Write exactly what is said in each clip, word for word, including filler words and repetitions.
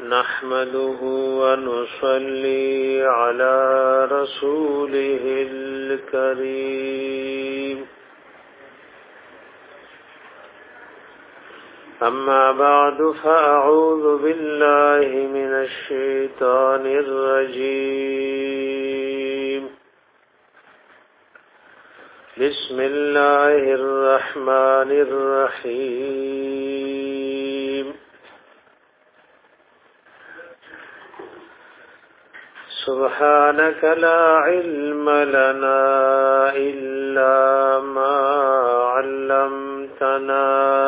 نحمده ونصلي على رسوله الكريم أما بعد فأعوذ بالله من الشيطان الرجيم بسم الله الرحمن الرحيم سبحانك لا علم لنا إلا ما علمتنا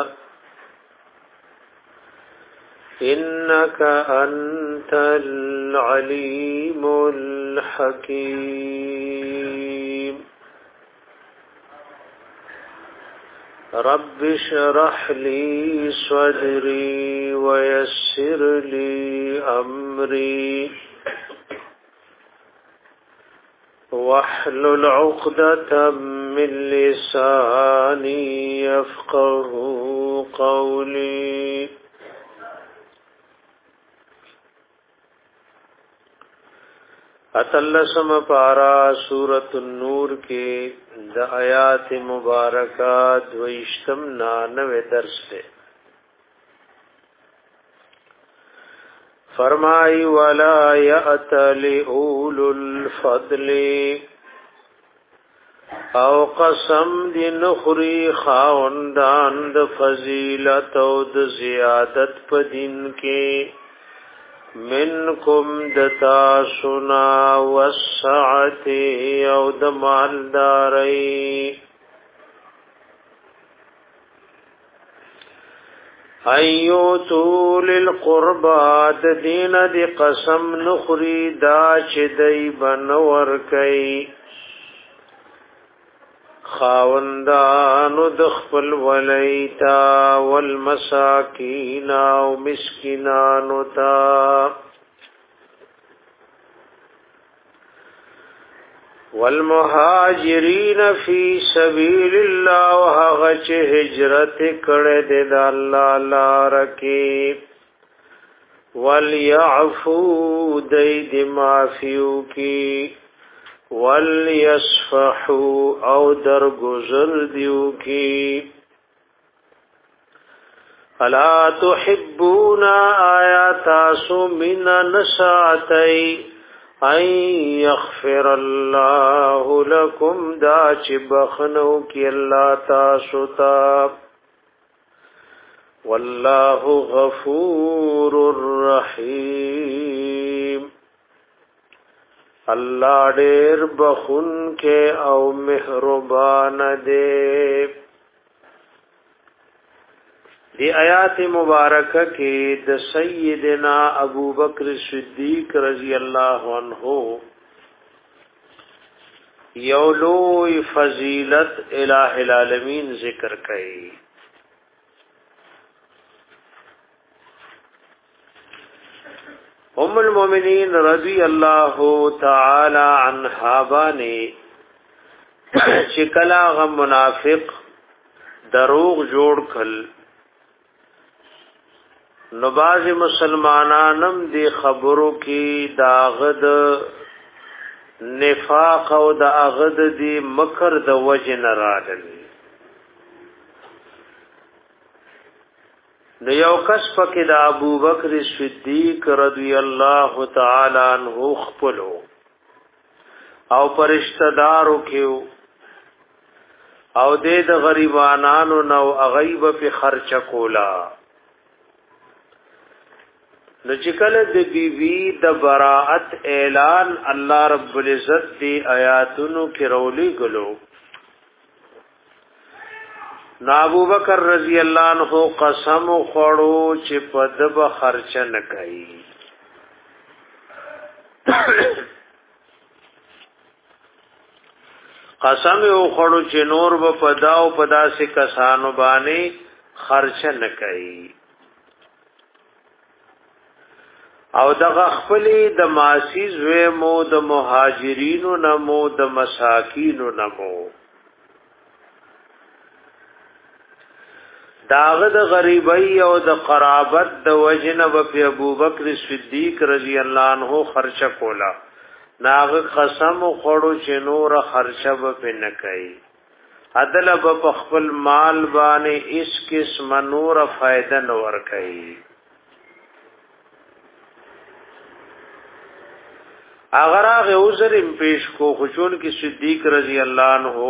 إنك أنت العليم الحكيم رب اشرح لي صدري ويسر لي أمري واحلل عقدة من لساني يفقه قولي اتلسم پارا سورة النور کے د آیات مبارکات و اشتمنا نوے درس دے فرمائی ولا یأتل اولو الفضل او قسم دی نخری خاوندان د فضیلت او د زیادت په دین کې منکم دتا سنا والسعت او د مالداري ایو طول القربات دین دی قسم نخری دا چه دی بنور کئی خاوندانو دخپل ولیتا والمساکین او مسکنانو تا والمهاجرین فی سبیل اللہ وحغچ ہجرت کڑد دا اللہ لارکی والیعفو دید معفیو کی والیصفحو او درگزر دیو کی الا تحبون آیاتاسو من نساتی ان یغفر اللہ لکم دا چی بخنو کی اللہ تاسو تا واللہ غفور الرحیم اللہ ډیر بخون کے او مہربان دے دی آیات مبارکہ کی د سیدنا ابو بکر صدیق رضی اللہ عنہ یولوی فضیلت الہ العالمین ذکر کئی ام المومنین رضی اللہ تعالی عنہا بانی چکلا غم منافق دروغ جوڑ کل نباز مسلمانانم دی خبرو کی داغد نفاق او داغد دی مکر د وجن رادل نو یو کس پکې د ابو بکر صدیق رضی الله تعالی عنہ خپلو او پرشتہ دارو کېو او د غریبانانو نو غیب په خرچ کولا نو چې کله د بیبي د براءت اعلان الله رب العزت دی آیاتونو کې رولي غلو نا ابو بکر رضی اللہ عنہ قسم خوڑو چې پدب خرچ نکئی قسم او خوڑو چې نور و پداو پدا سے کسانو باندې خرچ نکئی او دغه خپلې د ماسی زوی مو د مهاجرینو نمو د مساکینو نمو داغه د غریبۍ او د قرابت د وجنه په ابو بکر صدیق رضی الله عنه خرچه کولا ناغه قسم خوړو چې نور خرچه به نه کوي عدل په خپل مال باندې اس قسم نور فائدہ نور کوي اگر هغه عذر پیش کو خشون کی صدیق رضی الله عنه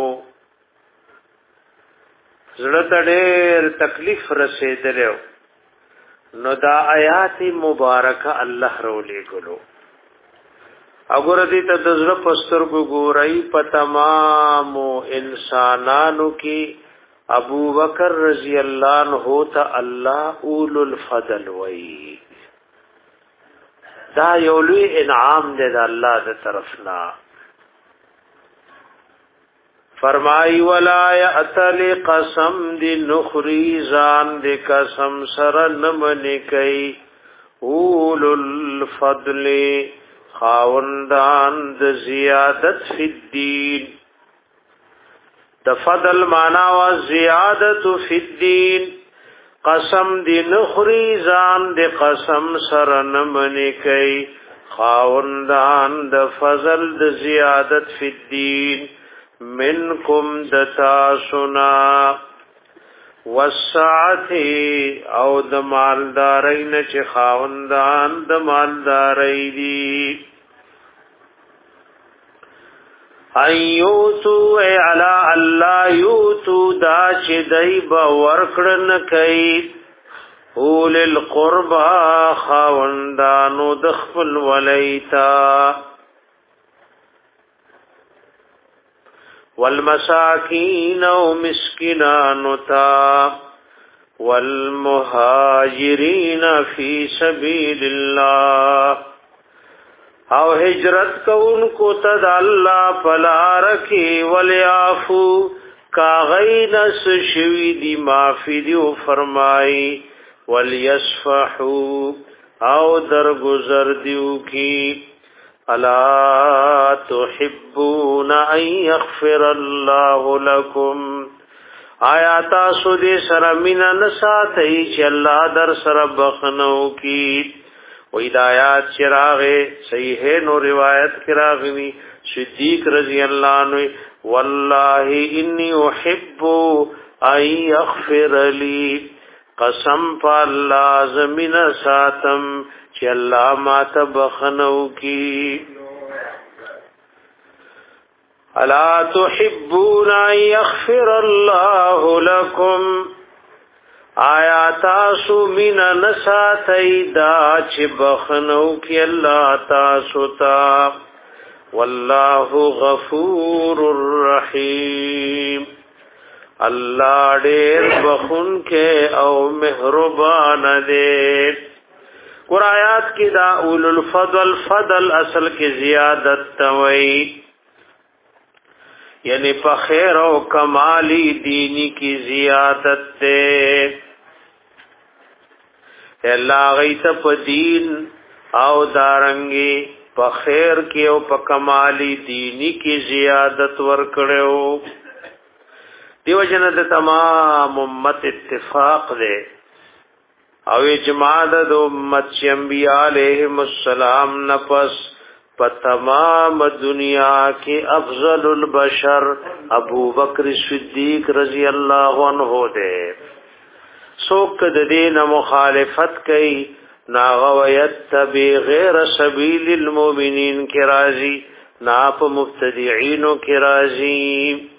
زړه ډېر تکلیف رسیدلو نو دا آیات مبارکه الله رولې ګلو اگر دې ته د زړه پستر کو ګورای په تمام انسانانو کې ابو بکر رضی الله عنه ته الله اول الفضل وای دا یو لوی انعام دی د الله تر طرفنا فرمای ولا یاتل قسم دی نخری زان دی قسم سر نمنی کئی اول الفضل خاوندان د زیادت فی الدین د فضل معنا وا زیادت فی الدین قسم دی نخری زان دی قسم سر نمنی کئی خاوندان د فضل د زیادت فی الدین منکم دتا سنا والسعتی او د مالدارین چې خاوندان د مالداری دی ایوتو ای علا اللہ یوتو دا چې دی با ورکڑن کئی اول القربا خاوندانو دخپل ولیتا والمساکین او مسکنان تا والمهاجرین فی سبیل اللہ او ہجرت کونکو تد اللہ پلارکی ولیافو کاغینس شویدی معافی دیو فرمائی ولیسفحو او درگزر دیو کی الا تحبون ان یغفر الله لكم آیا تاسو دې سره مینا نساتئ چې الله در سره بخنو کی و ہدایات چراغه صحیح نو روایت کراغوی صدیق رضی اللہ عنہ والله انی احب ان یغفر لی قسم پا اللہ زمین ساتم چې الله ما ته بخنو کی الا تحبون ان یغفر الله لكم آیا تاسو مینا نساتی دا چې بخنو کی الله تاسو ته والله غفور الرحیم الله ډېر بخون کې او مهربان دی قرآیات کی دا اول الفضل فضل اصل کی زیادت توئی یعنی پا خیر و کمالی دینی کی زیادت تے اللہ غیت پا دین او دارنگی پا خیر کی او پا کمالی دینی کی زیادت ورکڑے ہو دیو جند تمام امت اتفاق دے او اجماع د امت چې انبیاء علیهم السلام نفس په تمام دنیا کې افضل البشر ابو بکر صدیق رضی الله عنه دے څوک د دین مخالفت کوي ناغویت تبی غیر سبیل المؤمنین کی راضی ناپ مبتدعین کی راضی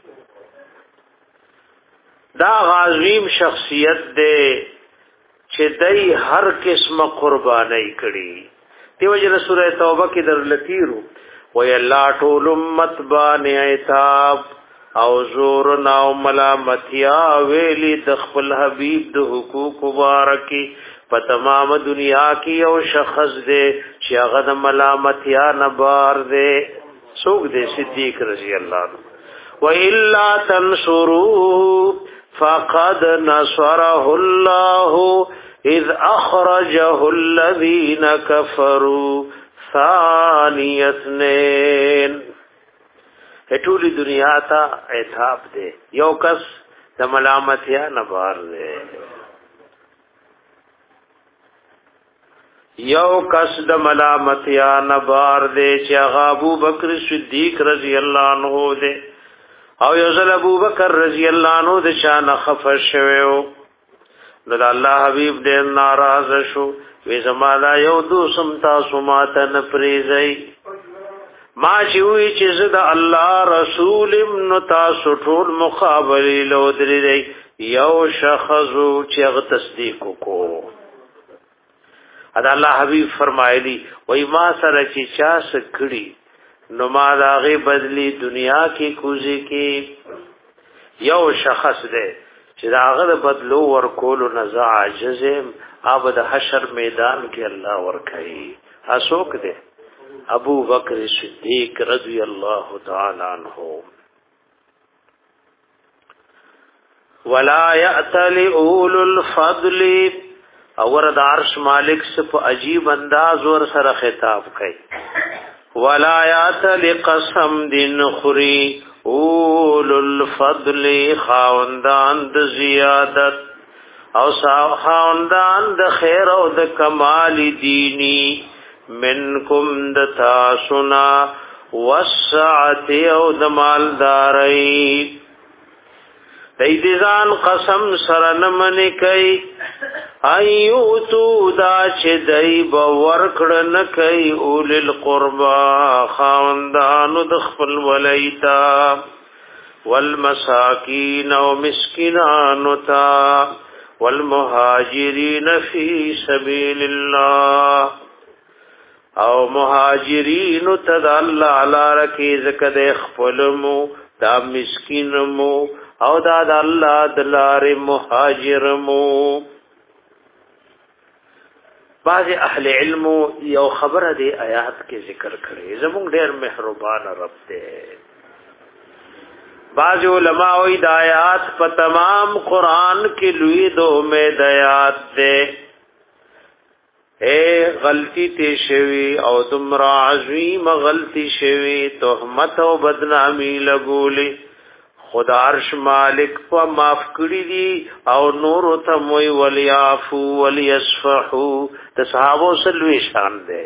دا غازیم شخصیت دے چې دای هر قسمه قربانای کړي دیو جن سورہ توبه کې در لتیرو وی الله ټول امت باندې عتاب او زور ناو ملامتیا ویلی د خپل حبیب د حقوق مبارکی په تمام دنیا کې او شخص دې چې هغه د ملامتیا نه بار دې څوک دې صدیق رضی الله عنه و الا تنصروا فقد نصره الله اذ اخرجه الذين كفروا ثاني اثنين ټولي دنیا ته عتاب دے یو کس د ملامتیا نه بار دی. یو کس د ملامتیا نه بار دی چې هغه ابو بکر صدیق رضی الله عنه دی او یو ځل ابو بکر رضی الله عنه د شان خفش شویو نو د الله حبیب دې ناراض شو وی زمالا یو دوسم تاسو ماته نه پریزي ما چې وی چې زه د الله رسول نو تاسو ټول مقابله لو درې یو شخص چې هغه تصدیق وکړو. ادا الله حبیب فرمایلی وای ما سره چې چا سکړي نو ما داغه بدلی دنیا کې کوزي کې یو شخص دی چې داغه بدلو ورکول نزع عجزم ابد حشر میدان کې الله ورکړي. اسوک دی ابو بکر صدیق رضی الله تعالی عنہ. ولا یأتل اول الفضل اور د عرش مالک صف عجیب انداز ور سره خطاب کوي. ولا یاتل قسم دین خری اول الفضل خاوندان د زیادت او خاوندان د خیر او د کمال دینی منکم د تاسنا وسعت او د مالداري دیدان قسم سرنمن کئی ایوتو دا چه دی باور کڑن کئی اول القربا خاندانو دخپل ولیتا والمساکین و مسکنانو تا والمهاجرین فی سبیل اللہ او مهاجرین تد اللہ علا رکی زکد اخپلمو دا مسکنمو او دا د الله دلار مهاجرمو. بعض اهل علم یو خبره دی آیات کې ذکر کړي زموږ ډېر مهربان رب دی. بعض علماء وی د آیات په تمام قران کې لوی دو امید آیات دی. اے غلطی تی شوی او تمرا عظیم غلطی شوی تهمت او بدنامی لګولې خدا عرش مالک په معاف کړی دي او نور ته موي وليعفو وليصفحو د صحابه سلوي شان دي.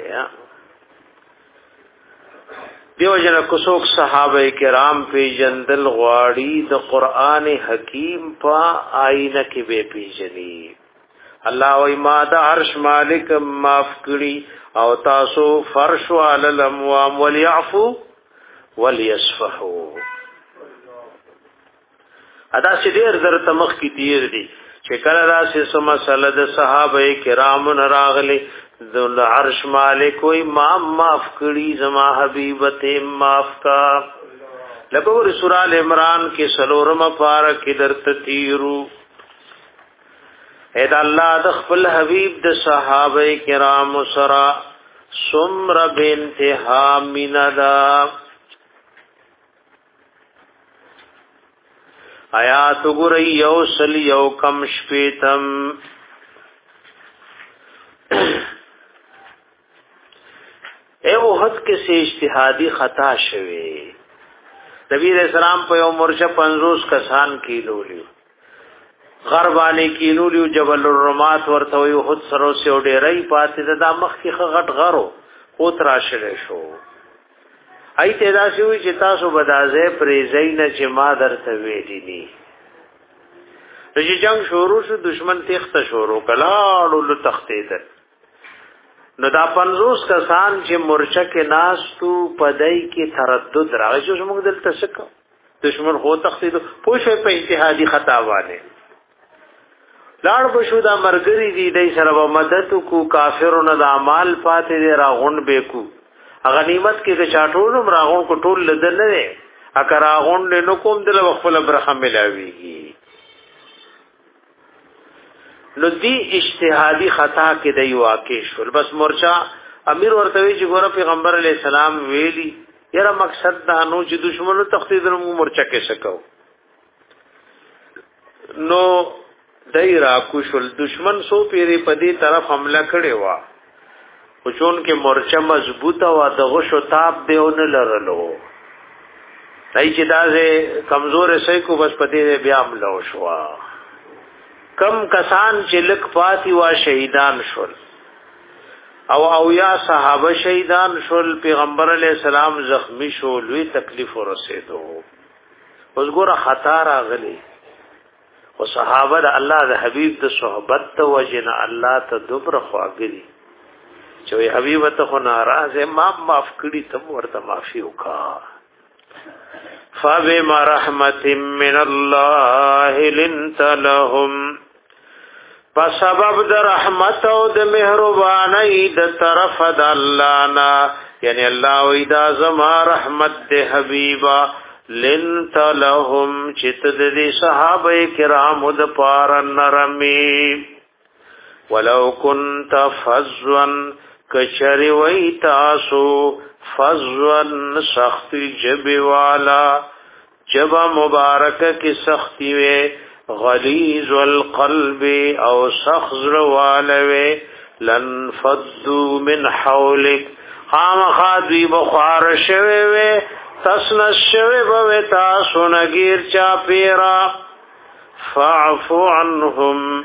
دیو جن کو څوک صحابه کرام په جندل غواړي د قران حکیم په آینه کې به پیژني. الله وای ما د عرش مالک معاف کړی او تاسو فرش علی الاموام وليعفو وليصفحو. ادا چې ډېر در تمخ کی تیر دي چې کله راسه سم مسله د صحابه کرام راغلي د عرش مالک وي ما معاف کړي زما حبيبته معاف کا. لکه سورہ ال عمران کې سلورم پارا کې درته تیرو اې د الله د خپل حبيب د صحابه کرام سره سمر بنتها مندا آیات گری یو سل یو کم شپیتم. اے وحد کسی اجتہادی خطا شوی نبی علیہ السلام په یو مرچه پنځوس کسان کیلو لیو غربانی کیلو لیو جبل الرمات ورته وی وحد سرو سیو ډیرای پاتې د مخ کې غټ غرو او تراشه شو. ای ته دا شوی چې تاسو بدازه پریزین چې ما درته ویلی دي. چې جنگ شروع شو دشمن تخت شروع کلاړو له تختید نو دا پنځوس کسان چې مورچه کې ناس تو پدای کې تردد راغی چې موږ دلته سکو دشمن خو تختید پوښې په اجتهادي خطا والے لاړ بشو دا مرګري دي دای سره مدد کو کافرونو د اعمال پاتې دی راغون بیکو غنیمت کې د چاټولم راغون کو ټول لدل نه اکر راغون نو کوم دل خپل برخه ملاويږي. نو دی اجتهادي خطا کې دی واقع شول. بس مورچا امیر ورته وی چې ګوره پیغمبر علی السلام ویلی یره مقصد دا نو چې دشمنو تخدید نو مورچا کې شکاو نو دای را کوشل دشمن سو پیری پدی طرف حمله کړي وا خو چون کې مورچا مضبوطه وا دغه شو تاب دیونه لرلو دای چې دا کمزور شي کو بس پدې بیا ملو شو کم کسان چې لک پاتی وا شهیدان شول او او یا صحابه شهیدان شول پیغمبر علی السلام زخمی شو لوی تکلیف ورسېدو اوس ګوره خطا راغلی او صحابه د الله د حبیب د صحبت ته وجنه الله ته دوبره خواګری چې حبیب ته خو ناراض ما معاف کړی ته ورته معافي وکا فبما رحمت من الله لنت لهم په سبب د رحمت او د مهرباني د طرف د الله نا یعنی الله وی دا زما رحمت د حبیبا لنت لهم چت د صحابه کرام د پار نرمي ولو كنت فظا کشری وی تاسو فظا سخت جب والا جب مبارک کی سختی وی غلیظ القلب او سخزر والوی لن فضو من حولک خام خادوی بخار شوی وی تسنس شوی بوی تاسو نگیر چا پیرا فعفو عنهم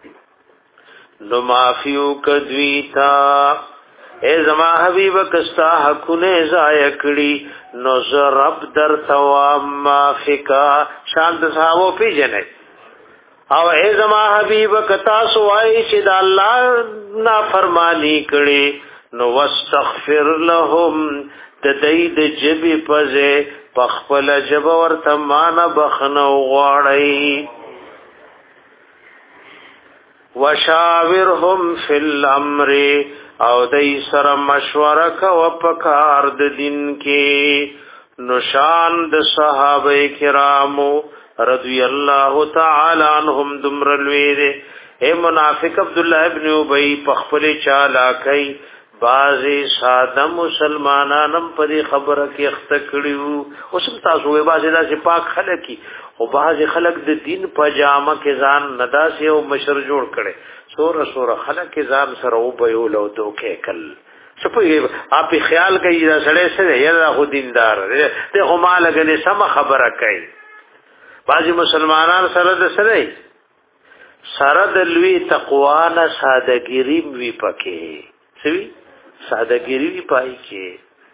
نمافیو کدویتا اے زما حبیب کستا حقونه ضایع کړي نو زرب در توام مافکا شانت صحابو پی جنه او اے زما حبیب کتا سوای چې د الله نافرمانی کړي نو واستغفر لهم د دې د جبی پزه پخپل جب ورته مان بخنو غواړي وشاورهم فی الامر او دای سره مشوره کو پکار د دین کې نشان د صحابه کرامو رضی الله تعالی عنهم دمرلوی اے منافق عبد الله ابن ابی پخپل چالاکی بازی ساده مسلمانانم پدې خبره کې اخته کړیو اوس تاسو وې بازي دا چې پاک خلک کی او بازي خلک د دین پجامه کې ځان نداسي او مشر جوړ کړي سور سور خلک کې ځان سره او به ولو دوکې کل سپوږی اپ خیال کوي دا سړی سره یلا خو دیندار ته هم لګلې سم خبره کوي بازي مسلمانان سره د سره سره د لوی تقوا نه سادهګری وی پکې سوي سادهګری وی پای کې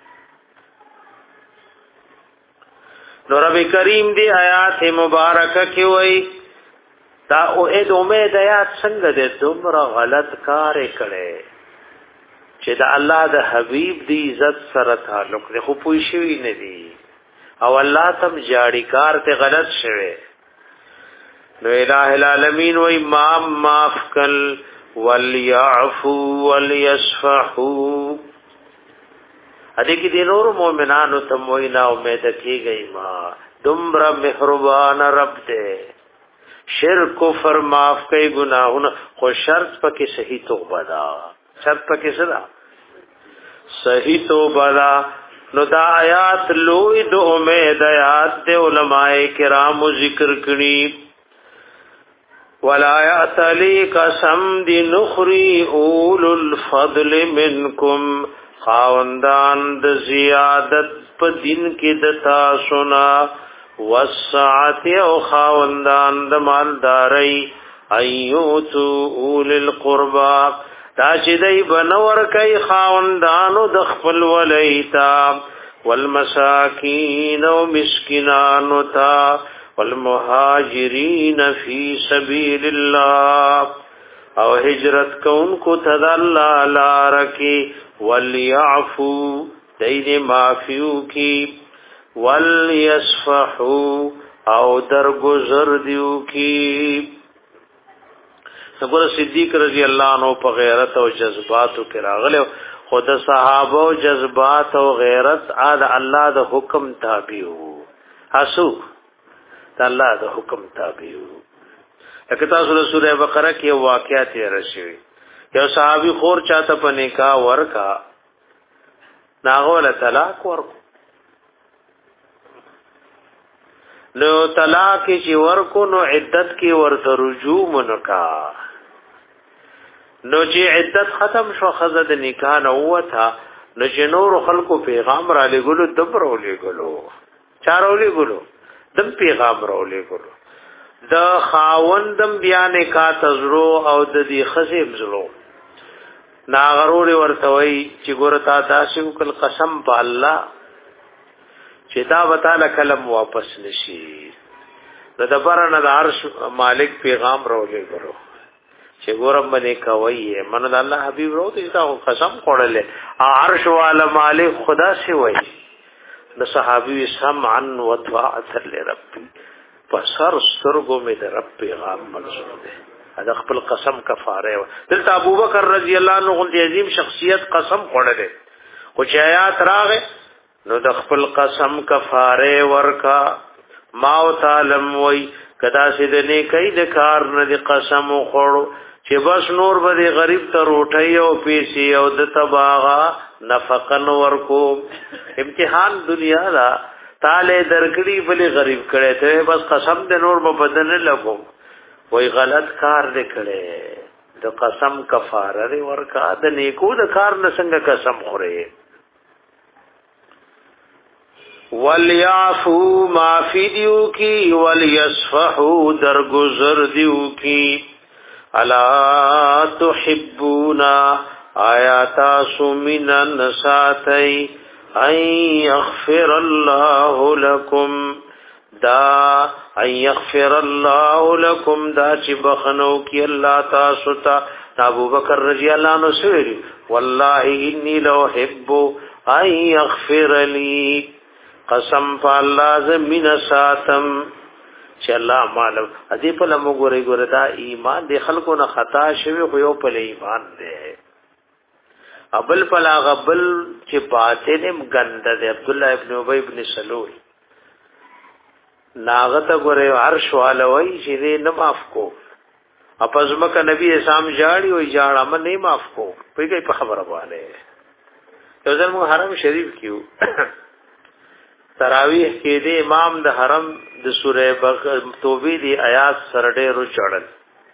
نو رب کریم دی آیات مبارکه کې وای دا او اې د امید آیات څنګه دې دومره غلط کار کړي چې دا الله د حبیب دی عزت سره تعلق لري خو پوي شوی نه دی او الله تم جاړي کار ته غلط شوی نو الہ العالمین وای ما معاف کل وَلْيَعْفُوا وَلْيَصْفَحُوا ادې کې د نور مؤمنانو ته موینا امید کیږي ما دمرا مهربان رب دې شرک کفر معاف کوي ګناهونه خو شرط پکې صحیح توبه دا شرط پکې څه دا صحیح توبه دا نو دا آیات لوی د امید آیات د علماء کرام ذکر کړي ولا یعتلی قسم دی نخری اول الفضل منکم خاوندان د زیادت په دین کې د تاسونا وسعت او خاوندان د مالداري ایوتو اول القربا دا چې دی بنور کوي خاوندانو د خپل ولیتا والمساکین او مسکینانو تا والمهاجرین فی سبیل اللہ او ہجرت کون کو تد اللہ لارکی ولیعفو دین معفیو کی ولیصفحو او درگزر دیو کی سبور صدیق رضی اللہ عنہ پا غیرت و جذباتو کراغلے خود صحابہ و جذبات و غیرت آد اللہ دا حکم تابیو حسو دا الله د حکم تابع وو لکه تاسو له سوره بقره کې واقعات یې راشي یو صحابي خور چاته په نکاح ورکا ناغول طلاق ورکو نو طلاق چې ورکو نو عدت کې ورته رجوع منکا نو چې عدت ختم شو خزه د نکاح نو وته نو چې نور خلکو پیغام را لګلو دبر ولېګلو چارولې ګلو دم پیغام رولې ګلو د خاوندم بیان کا تزرو او د دې خزم زرو ناغرور ورتوي چې ګورتا داسو کل قسم په الله چې دا وتعالى کلم واپس نشي د دبرنه د عرش مالک پیغام رولې ګلو چې ګورم باندې کوي من د الله حبيب ورو ته دا قسم خوړلې عرش والا مالک خدا سی وای د صحابي سمعا وطاعت لربي پسر سترګو می د رب پیغام منظور ده دا خپل قسم کفاره دلته ابوبکر رضی الله عنه غو عظیم شخصیت قسم خوړلې خو چې آیات راغې نو د خپل قسم کفاره ورکا ما تعالی وای کدا سې د نیکۍ د کار نه د قسم خوړو چې بس نور به غریب ته روټي او پیسي او د تباغا نفقن ورکو امتحان دنیا دا تاله درکړي بلی غریب کړي ته بس قسم د نور په بدن لګو وای غلط کار دې کړي د قسم کفاره لري ورکا د نیکو د کار نه څنګه قسم خوري ولیعفو معافی دیو کی ولیصفحو درگزر دیو کی الا تحبونا آیاتا سمنن ساتی ان یغفر اللہ لکم دا ان یغفر اللہ لکم دا چی بخنو کی اللہ تاسوتا ابو بکر رضی اللہ عنہ سویری واللہ انی لو حبو ان یغفر لی قسم په الله زمين ساتم چې الله معلوم ادي په لمو ګوري ګوري دا ایمان د خلکو نه خطا شوی خو یو په ایمان دی ابل پلا غبل چې باطنم غند دی عبد الله ابن ابي ابن سلول ناغته ګوري عرش والوي چې نه معاف کو اپزمک نبی اسلام جاړي او جاړه من نه معاف کو په خبره وانه یو ځل مو حرم شریف کیو تراویح کې د امام د حرم د سوره توبه دی آیات سره ډېر چړل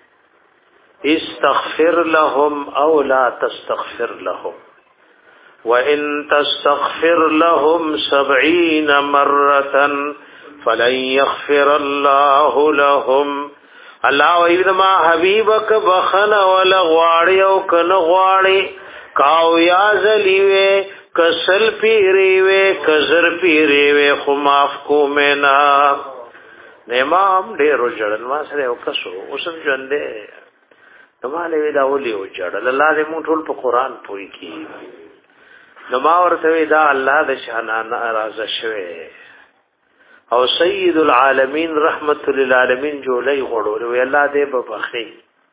استغفر لهم او لا تستغفر لهم وان تستغفر لهم سبعين مره فلن يغفر الله لهم الله وإذا حبيبك بخنا ولا غواړي او کنه غواړي کاو یا زلیوه کسل پیری وے کزر پیری وے خو معاف کو مینا امام ډیرو جړل ما سره وکسو اوسم ژوندې نو مالې دا ولي او جړل الله دې مون ټول په قران پوي کی نو ما ورته دا الله د شان ناراض شوه او سید العالمین رحمت للعالمین جوړي غړول وی الله دې په بخي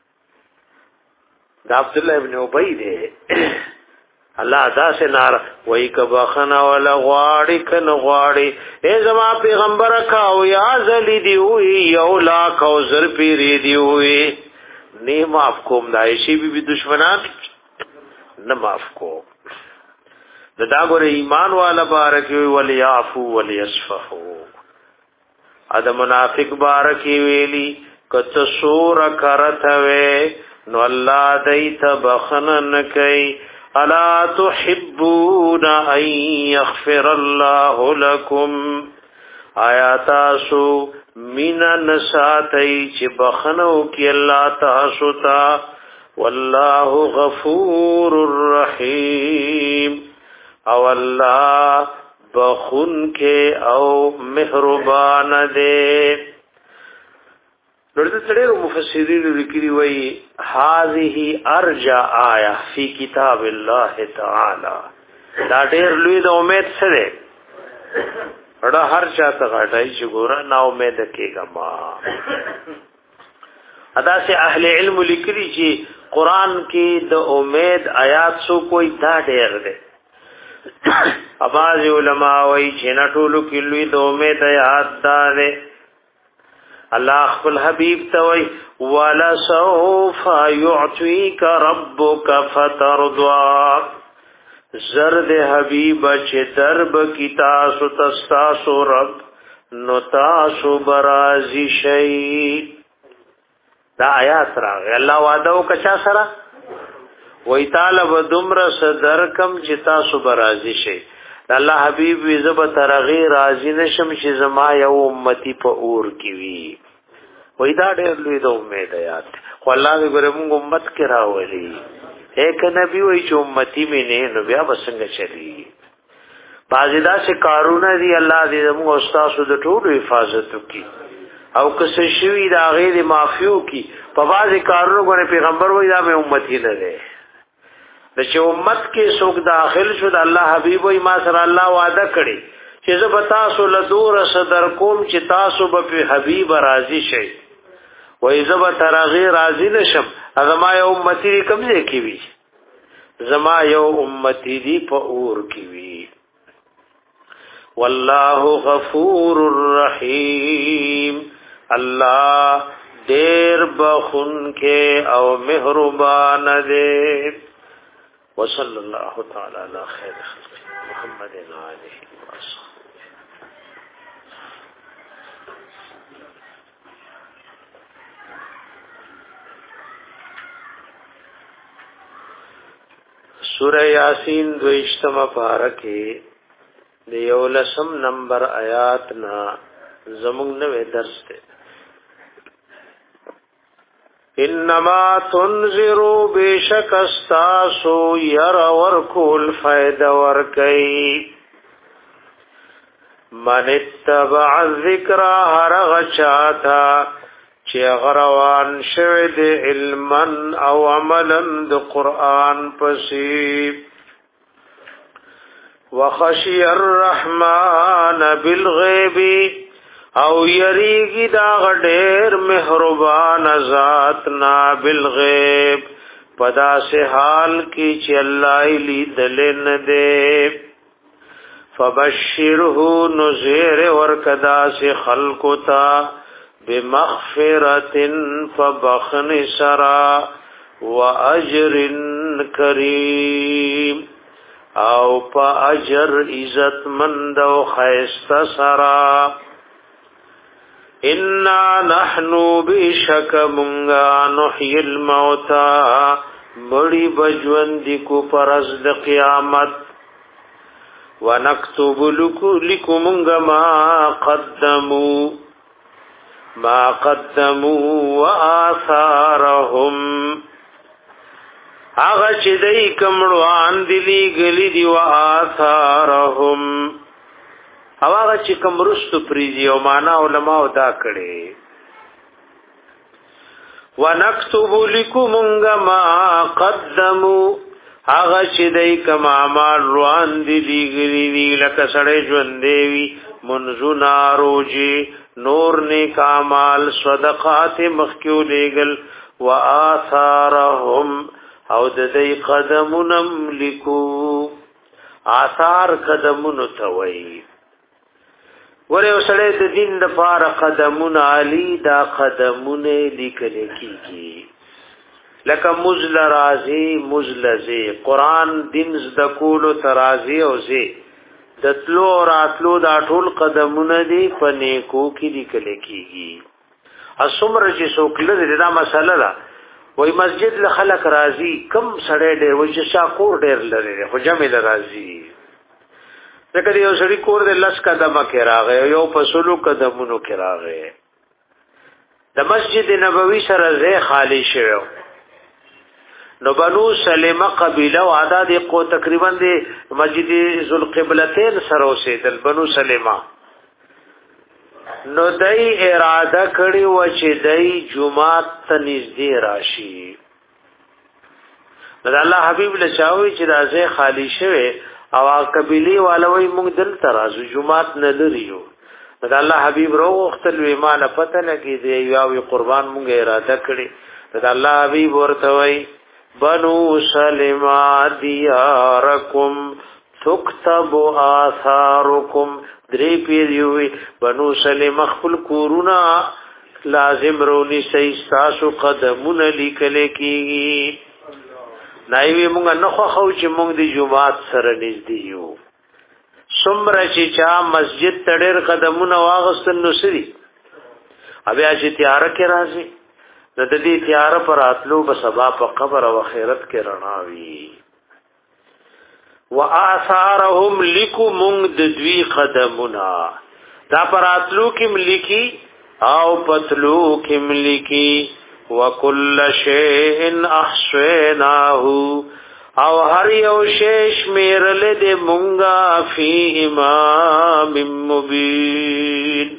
دا عبد الله ابن ابي دې الله دا سے نار وای کبا خنا ولا غواړي کن غواړي اے زما پیغمبر کا او یا زلی دی وی یو لا کو زر پیری دی وی نه معاف کوم دایشی بی بی دشمنان نه معاف کو دا ګور ایمان والا بارک وی یعفو ولیصفحو اد منافق بارک ویلی کت سور کرتوی نو الله دیت بخنن کئ الا تحبون ان يغفر الله لكم آیاتاسو من نساتی چې بخنو کی الله تاسو ته والله غفور الرحیم او الله بخون کې او مهربان دی نورته څلور مفسرین لیکلي وای هذه ارجا آیه فی کتاب الله تعالی دا ډېر لوی د امید سره اړه هر چا ته غټای چې ګور نه امید کېګا ما ادا سے اهل علم لیکلي چې قران کې د امید آیات سو کوئی دا ډېر دی اباظ علماء وای چې نه ټولو کې لوی د امید آیات ده الله خپل حبیب توي ولا سوف يعطيك ربك فترضى زرد حبیب چې درب کی تاسو تاسو رب نو تاسو برازي شي دا آیات راغی الله وعده وکچا سره وای طالب دمر صدر کم چې تاسو برازي شي الله حبیب وی زب ترغی راضی نشم چې زما یو امتی په اور کې وی وای دا ډېر لوی د امید یاد خو الله دې ګره موږ امت کې راولي ایک نبی وای چې امتی مې نه نو بیا وسنګ چلی بازیدا سے کارونه دی الله دې موږ استاد د ټولو حفاظت وکي او کس شوی دا غیر معفو کی په بازي کارونو غره پیغمبر وای دا مې امتی نه ده د چې امت کې څوک داخل شو د الله حبيب وي ما سره الله وعده کړی چې زه به تاسو له دور صدر کوم چې تاسو به په حبيب راضي شئ وای زه به ترغي راضي نشم زما یو امتی کوم ځای کې وي زما یو امتی دی په اور کې وي والله غفور رحیم الله ډېر بخون کې او مهربان دی وصلى الله تعالى على خير خلق محمد وآله وصحبه سورہ یاسین دویشتم پارکه دیولسم نمبر آیات نا زمونږ نوې درس ته انما تنذروا بشک استاسو ير ورکول فائدہ ورکي من اتبع الذکر هر غچاتا چې غروان شوه د علما او عملا د قران پسې وخشي الرحمن بالغیب او یریگی دا غډیر مهربان ذات نا بالغیب پدا سے حال کی چې الله لی دلن دے فبشره نذیر ورکدا سے خلقتا بمغفرت فبخن سرا واجر کریم او پا اجر عزت مند و خیست سرا انا نحنو بشک منگا نحی الموتا بڑی بجوندی کو پرز د قیامت ونکتب لکو منگا ما قدمو ما قدمو و آثارهم آغا چی دی کمڑوان دلی گلی دی و آثارهم او هغه چې کوم رستو پریزي او معنا علماء دا کړي ونكتب لكم ما قدموا هغه چې دای کوم اعمال روان دي لګري لکه سړی ژوند دی منذ ناروجي نور نیک اعمال صدقات مخکیو لګل واثارهم او د دې قدمونم لیکو آثار قدمونو توي ورې وسړې د دین د فار قدمون علی دا قدمونه لیکل کیږي لکه مزل رازی مزلزی قران دین ز کول ترازی او زی د تلو راتلو دا ټول قدمونه دی په نیکو کې لیکل کیږي اسمر چې څوکله دا مسله ده وای مسجد له خلق راضی کم سړې ډېر وای چې شاکور ډېر لري خو جمع راضی ځکه یو سړی کور د لس قدمه کې راغی یو په سلو قدمونو کې راغی د مسجد نبوي سره زه خالی شوی نو بنو سلمہ قبیله او عدد کو تقریبا د مسجد ذوالقبلتین سره اوسېدل بنو سلمہ نو دای اراده کړی و چې دای جمعه ته نږدې راشي الله حبیب له چاوي چې راځي خالی شوی او قبیلی والوی مونږ دل ترازو جمعات نه لريو دا الله حبیب رو وختل وی مال پته لګی دی یو قربان مونږه اراده کړی دا الله حبیب ورته وی بنو سلمہ دیارکم تكتب آثارکم درې پیریوی بنو سلمہ خپل کورونا لازم رونی سیستاسو قدمون لیکل کیږي نایوی مونږ نه خو خو چې مونږ د جمعات سره نږدې یو څومره چې چا مسجد تړر قدمونه واغستل نو سری بیا چې تیار کې راځي د دې تیار پر اتلو به سبا په قبر او آخرت کې رڼا وي وآثارهم لکو مونږ د دوی قدمنا دا پراتلو کې ملکی او پتلو کې ملکی وکل شیء احصیناه او هر یو شی شمیرل دې مونږه فی امام مبین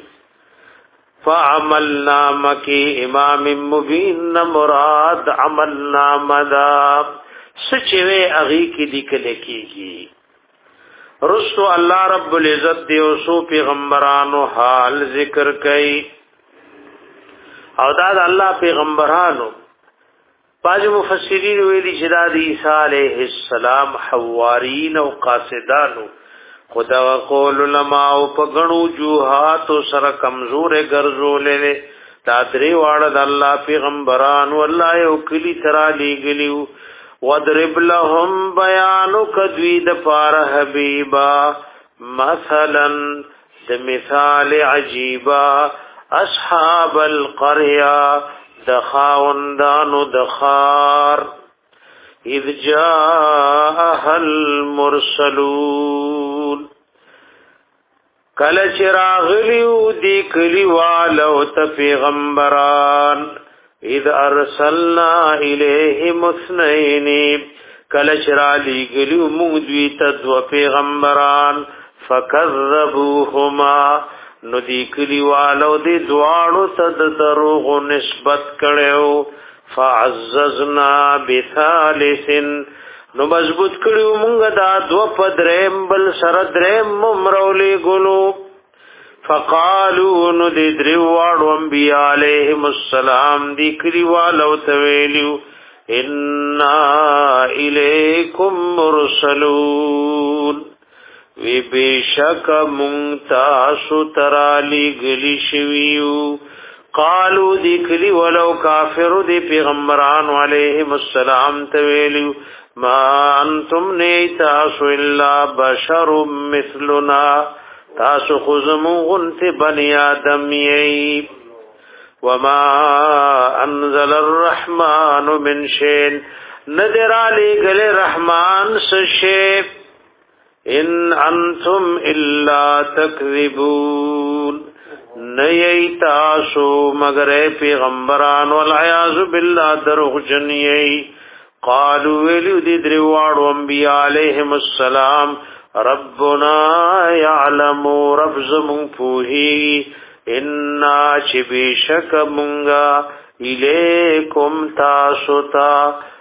فعملنا مکی امام مبین مراد عملنا مدا سچوي اغي کې لیکل کېږي رسو الله رب العزت دی او سو پیغمبرانو حال ذکر کړي او دا د الله پیغمبرانو باج مفسرین ویلي چې دا د عیسی علیه السلام حوارین او قاصدانو خدا قول علماء په غنو جوهات سره کمزور ګرځولې دا درې واړه د الله پیغمبرانو الله یو کلی ترا لګلیو وَضْرِبْ لَهُمْ بَيَانُكَ دوِيد پار حبیبا مثلا د مثال عجیبا اصحاب القرية دخاوندانو دخار اذ جاءها المرسلون کل چراغلیو دی کلیوالو تا پیغمبران اذ ارسلنا الیہم اثنین کل چرالی گلیو مودوی تدو پیغمبران فکذبوهما نو دی کلیوالو دی دوارو تد دروغ نسبت کڑیو فعززنا بثالثن نو مضبوط کړیو مونږ دا دو پدریم بل سره دریم ممرولی ګلو فقالوا نو دې دریوړو انبیاء علیهم السلام دی کړیوالو تویلو ان الیکم مرسلون وی بشک مونتا سوترالی گلی شویو قالو دی کلی ولو کافر دی پیغمبران علیهم السلام تویلو ما انتم نیتاسو الا بشر مثلنا تاسو خزمو غنت بنی آدم یی وما انزل الرحمن من شین ندر علی گل رحمان سشیب ان انتم الا تکذبون نیئی تاسو مگر پیغمبران والعیاذ باللہ دروغ جنیئی قالوا ویلو دی دریوارو انبیاء علیہم السلام ربنا یعلم رب زمون پوہی انا چبیشک منگا الیکم تاسوتا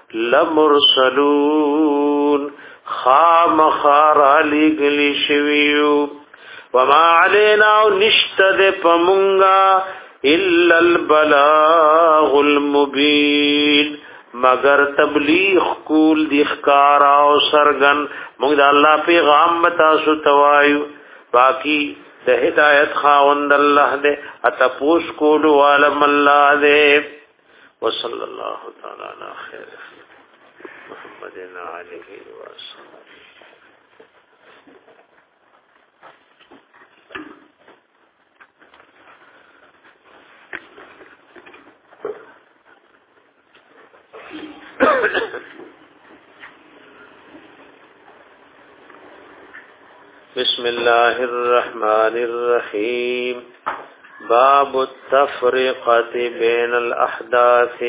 لمرسلون خام خار علی گلی شویو وما علینا نشتد پمنگا الا البلاغ المبین مگر تبلیغ کول دی خکارا او سرگن موږ د الله پیغام تاسو توایو باقی د هدایت خاوند الله دې اتپوس کول عالم الله دې وصلی الله تعالی علی خیر محمد علیه وسلم بسم الله الرحمن الرحيم باب التفرقة بين الأحداث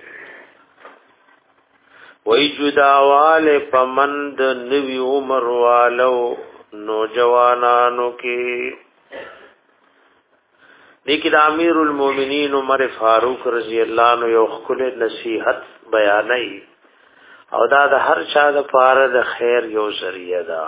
ويجداوال پمند نوی عمر والو نوجوانانو کی لیکن امیر المومنین عمر فاروق رضی اللہ عنہ یو خل نصیحت بیانای او دا د هر چا د پاره د خیر یو ذریعہ ده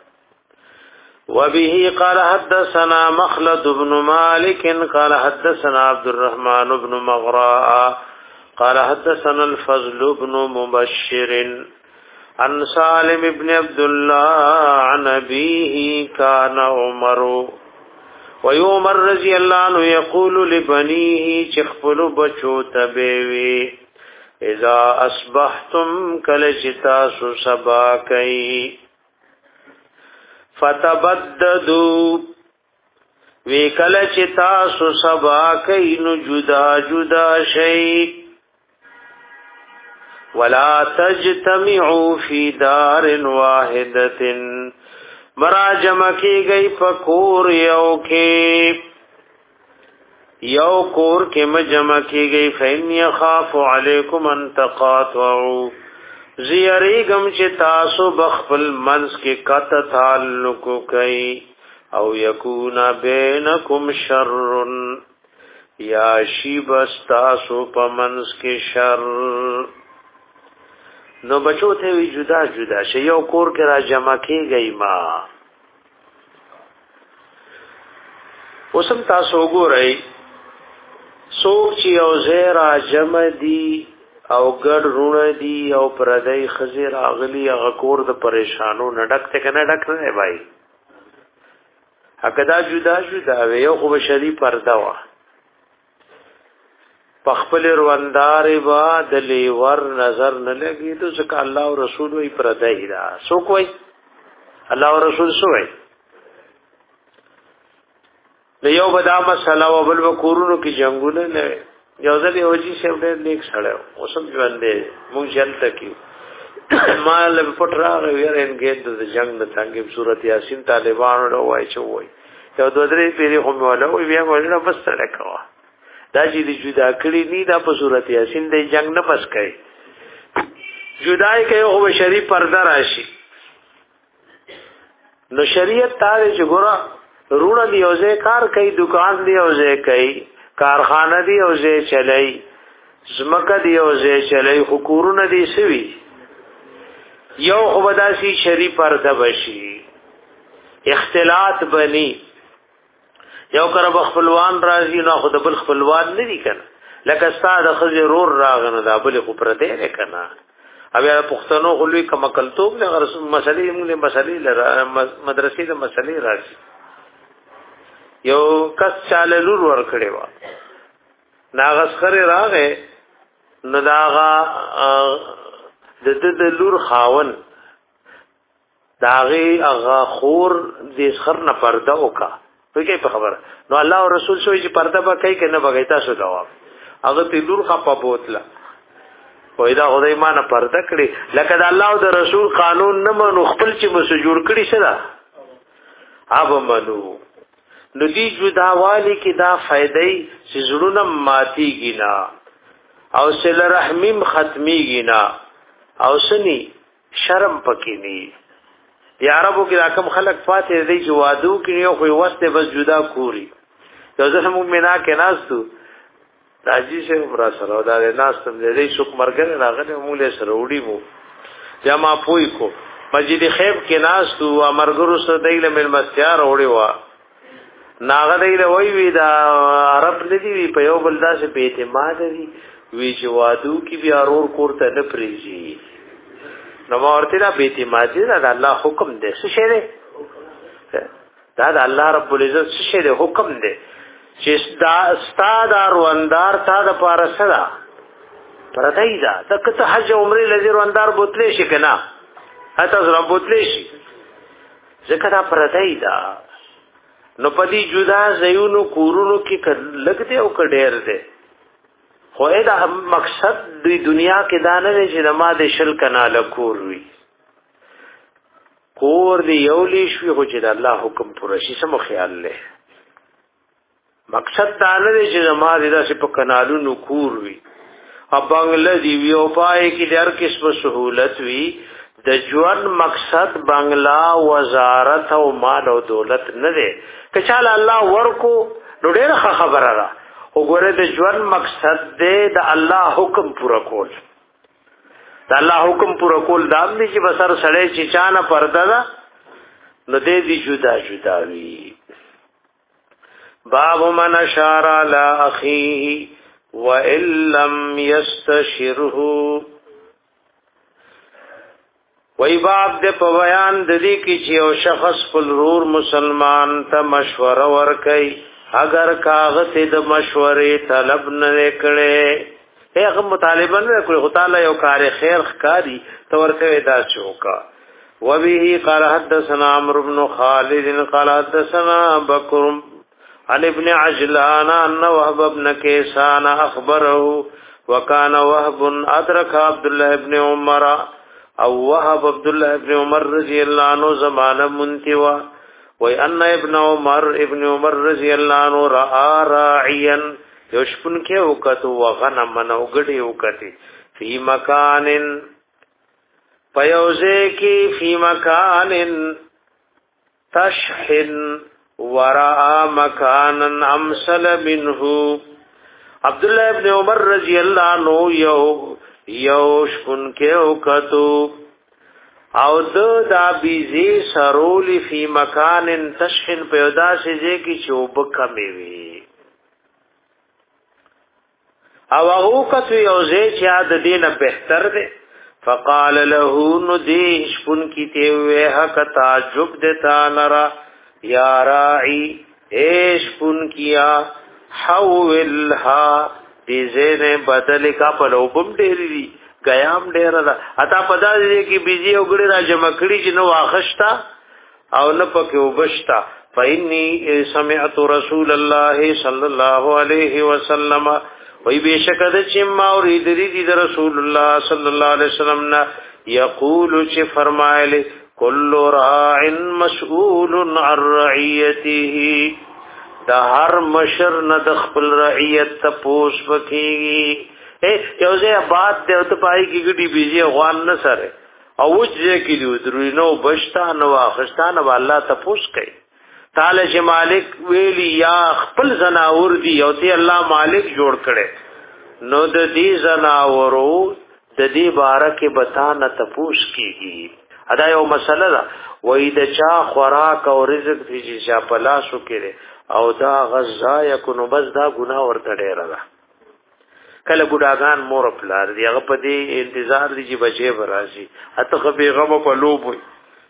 وبه قال حدثنا مخلد بن مالك قال حدثنا عبد الرحمن بن مغراء قال حدثنا الفضل بن مبشر عن سالم بن عبد الله عن أبيه كان عمر ويومر رضي الله عنه يقول لبنيه چخفل بچو تبوي اذا اصبحتم كلجتاس سباكي فتبددوا وی کله چې تاسو سبا کین جدا جدا شي ولا تجتمعوا في دار واحدة مراجم کی گئی پکور یو کی یو کور کې مجمع کی گئی فین یخاف علیکم ان تقاطعوا زیریګم چې تاسو بخل منس کې قط تعلق کوي او یکون بینکم شر یا شی بس تاسو په منس کې شر نو بچو ته وی جدا جدا شی یو کور کې را جمع کیږي ما اوسم تاسو وګورئ سوک چې او زیرا جمع دی او ګډ رونه دی او پردای خزیر اغلی هغه کور د پریشانو نډک ته کنه ډک نه بھائی هکدا جدا جدا وی یو خو بشری پرده وا پخپل رواندار با د لیور نظر نه لګي ته ځکه الله او رسول وی پردای دا سو کوي الله او رسول سو وی د یو بدا مسله او بل وکورونو کې جنگونه نه یو ځل یو جی شه ډېر لیک سره اوسم ژوندې مونږ جلته کې مال پټ راغی یاره انګید د جنگ د څنګه صورت یاسین طالبانو وای چې وای یو دوه درې پیری هم ولا وی بیا ولنه بس سره کوا دا چې د جدا کړی نی دا په صورت یاسین د جنگ نه بس کوي جدای کوي او شری پرده راشي نو شریعت تاره چې ګورا رونه دی اوځه کار کوي دکان دی اوځه کوي کارخانه دی اوځه چلای زمکه دی اوځه چلای حکومت دی سوي یو خداسي شری پرده بشي اختلاط بني یو کړه بخپلوان راځي نو خود بل خپلوان نه دي کنه لکه ستاسو خزرور راغنه دا بل خو پر دې نه کنه بیا پښتنو خلوی کما کلتوب له رسول مسلې موږ مسلې مدرسې د مسلې راځي یو کس چاله لور ور کړي وا ناغسخره راغې نو داغه د د لور خاون داغه هغه خور د خر نه پرده وکا وایي په خبره نو الله او رسول شوی چې پرده به کوي کنه بغیتا شو جواب هغه ته لور خپه بوتله وای دا خدای ما نه پرده کړی لکه د الله او د رسول قانون نه منو خپل چې مسجور کړی شدا اب منو نو دی جداوالی کی دا فائدې چې زړونه ماتيږي نه او صله رحمیم ختميږي نه او سني شرم پکې نه دی عربو کې راکم خلق فاتح دی چې وادو کې یو خو واسطه بس جدا کوری یو ځکه مومنا کې ناستو راځي چې برا سره دا ناس تم دې شوک مرګ نه راغله موږ سره وډی مو جما پوي کو مسجد خیب کې ناستو امرګرو سره دایله مل مسیار وړي وا ناغه دی له وی وی دا عرب ندی وی په یو بل داسې په اعتماد دی وی چې وادو کې بیا رور کوړه نه پریږي نو ورته دا به اعتماد دی دا الله حکم دی څه شه دی دا د الله رب العزت څه شه دی حکم دی چې دا استاد اروندار تا د پاره سره پردای دا تکته حج عمره لذي روندار بوتلې شي کنه اته زره بوتلې شي ځکه دا پردای دا نو پدی جدا زیونو کورونو کې لګته او کډیر دے خو دا مقصد د دنیا کې دانه نه چې ما د شل کناله کور وی کور دی یو لیشوی خو چې د الله حکم پوره شي سم خیال له مقصد دانه نه چې ما د داسې په کنالونو کور وی ا بنگله دی وی او پای کې ډېر قسمه سہولت وی د ژوند مقصد بنگلا وزارت او مال او دولت نه ده کچاله الله ورکو نو ډېر خبره را وګوره د ژوند مقصد دې د الله حکم پورا کول د الله حکم پورا کول دام دي چې بسر سړی چې چانه پرده ده نو دې دي جدا جدا وی باب من اشار على اخيه وان لم يستشره وی باب دې په بیان د دې کې چې یو شخص خپل رور مسلمان ته مشوره ورکړي اگر کاغذ د مشورې طلب نه کړي هغه مطالبه نه کړي خو تعالی یو کار خیر ښکاری تو ورته دا چوکا وبه قال حدثنا عمرو بن خالد قال حدثنا بكر عن ابن عجلان ان وهب بن كيسان اخبره وکانا وهب ادرک عبد الله ابن عمر او وهب عبد الله ابن عمر رضی الله عنه زمانه منتوا وی ان ابن عمر ابن عمر رضی الله عنه را راعیا یشپن کې وکتو وغنم نو غړي وکتي فی مکان پیوزه کی فی مکان تشحن ورا مکان امثل منه عبد الله ابن عمر رضی الله عنه یو یو شپن کې وکتو او د دا بیزی سرولی فی مکان تشحن پیدا سیزے کی چوب کمی وی او هغه کتو یوزے چا د دین بهتر ده فقال له ندی شپن کی ته وه حق تعجب دتا نرا یا راعی ایش پن کیا حولها دیزے نے بدل کا پلوبم ډیری دی قیام ډیر دا اتا پدا دې کی بيزي وګړي را جمع کړي چې نو واخښتا او نه پکې وبشتا فإني سمعت رسول الله صلى الله عليه وسلم وای بشکد چې ما اوریدلی دي رسول الله صلی الله علیه وسلم نا یقول چې فرمایله کل راع مسئول عن رعیته دا هر مشر نه د خپل رعیت تپوس وکړي اے یوځه آباد ته ته پای کې ګډي بيزي غوان نه سره او وځي کې دی درینو بشتا نو واخستانه والله تپوس کوي تعالی چې مالک ویلی یا خپل زناور دی او ته الله مالک جوړ کړي نو د دې زناورو د دې بارکه بتانه تپوس کیږي ادا یو مسله ده وې د چا خوراک او رزق دی چې په لاسو کړي او دا غزا یکونو بس دا ګناه ورته ډیره ده کله بډاګان مور پلار دی هغه په دې انتظار دی چې بچي براشي اته خو بیغمه په لوب وي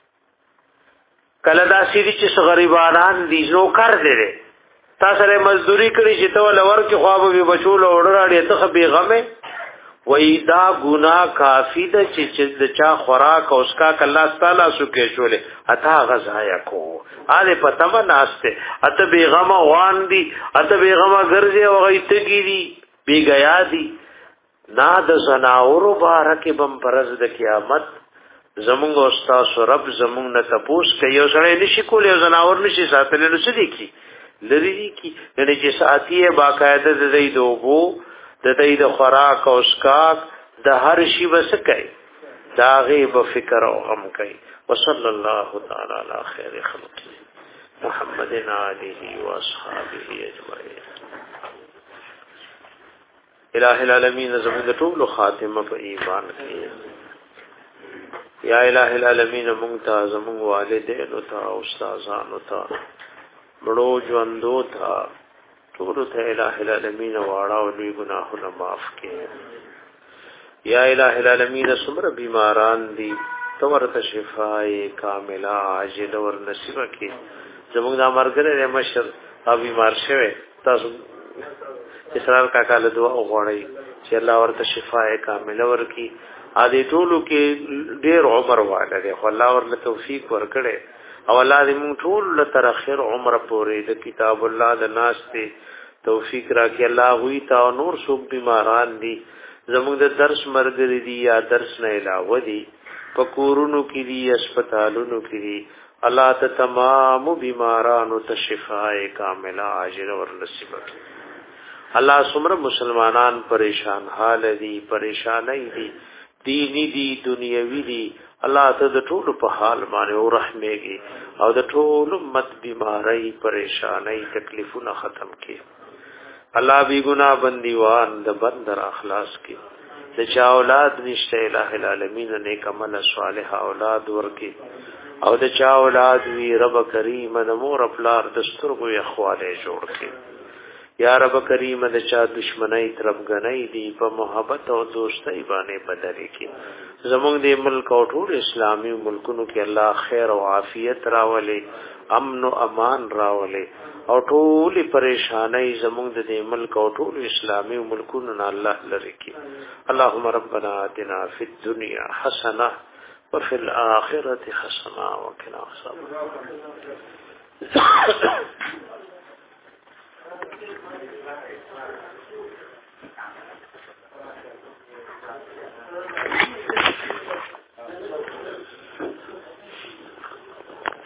کله دا سړي چې غریبانان دي نو کار دي تاسو سره مزدوري کړی چې ته ولور کې خواب به بچول وړاړي ته خو بیغمه وې دا ګناه کافی ده چې د چا خوراک او اسکا الله تعالی سو کې شولې اته غزا یکو اله پتم ناشته اته بیغمه وان دي اته بیغمه ګرځي او غیتګی دي بیگیا دی نا د زناورو بارکه بم پرز د قیامت زمونږ استاد رب زمونږ نه تپوس کوي او سره نشي کولای زناور نشي ساتل نو څه دي کی لری کی یعنی چې ساتي باقاعده د دې دوبو د دې د خوراک او اسکاک د هر شی وس کوي دا غیب فکر او غم کوي وصلی الله تعالی علی خیر خلق محمد علیه و اصحابہ اجمعین الہ العالمین زمون ټول خاتمه په ایمان کې یا الہ العالمین مونږ ته زمون والدین او ته استادان او ته مړو ژوندو ته ټول ته الہ العالمین واړه او لوی ګناهونه معاف کړي یا الہ العالمین سمره بیماران دي تورته شفای کامله عاجل ور نصیب کړي زمون د مرګره مشر او بیمار شوه تاسو اسرار کاکا له دعا وغوړی چې الله ورته شفاء کامله ورکړي ا دې ټولو کې ډېر عمر واړه خو الله ورته توفیق ورکړي او الله دې موږ ټول له تر اخر عمر پورې د کتاب الله د ناس ته توفیق راکړي الله وی تا نور څوک بیماران دي زموږ د درس مرګري دي یا درس نه علاوه دي پکورونو کې دي هسپتالونو کې دي الله ته تمام بیمارانو ته شفاء کامله عاجل ور نصیب کړي الله سمره مسلمانان پریشان حال دي پریشانای دي دینی دي دنیوي دي الله ته د ټول په حال باندې او رحمېږي او د ټول امت بیماری پریشانای تکلیفونه ختم کړي الله بی ګناه بندیوان د بندر اخلاص کړي د چا اولاد نشته الہ العالمین نیک عمل صالح اولاد ورکړي او د چا اولاد وی رب کریم د مور خپل دستورغو اخواله جوړ کړي یا رب کریم د چا دشمنی طرفګنۍ دی په محبت او دوستۍ باندې بدلې کی زمونږ د ملک او ټول اسلامي ملکونو کې الله خیر او عافیت راولي امن او امان راولي او ټول پریشانای زمونږ د ملک او ټول اسلامي ملکونو نه الله لری کی اللهم ربنا آتنا فی الدنيا حسنه وفي الاخره حسنه وقنا عذاب النار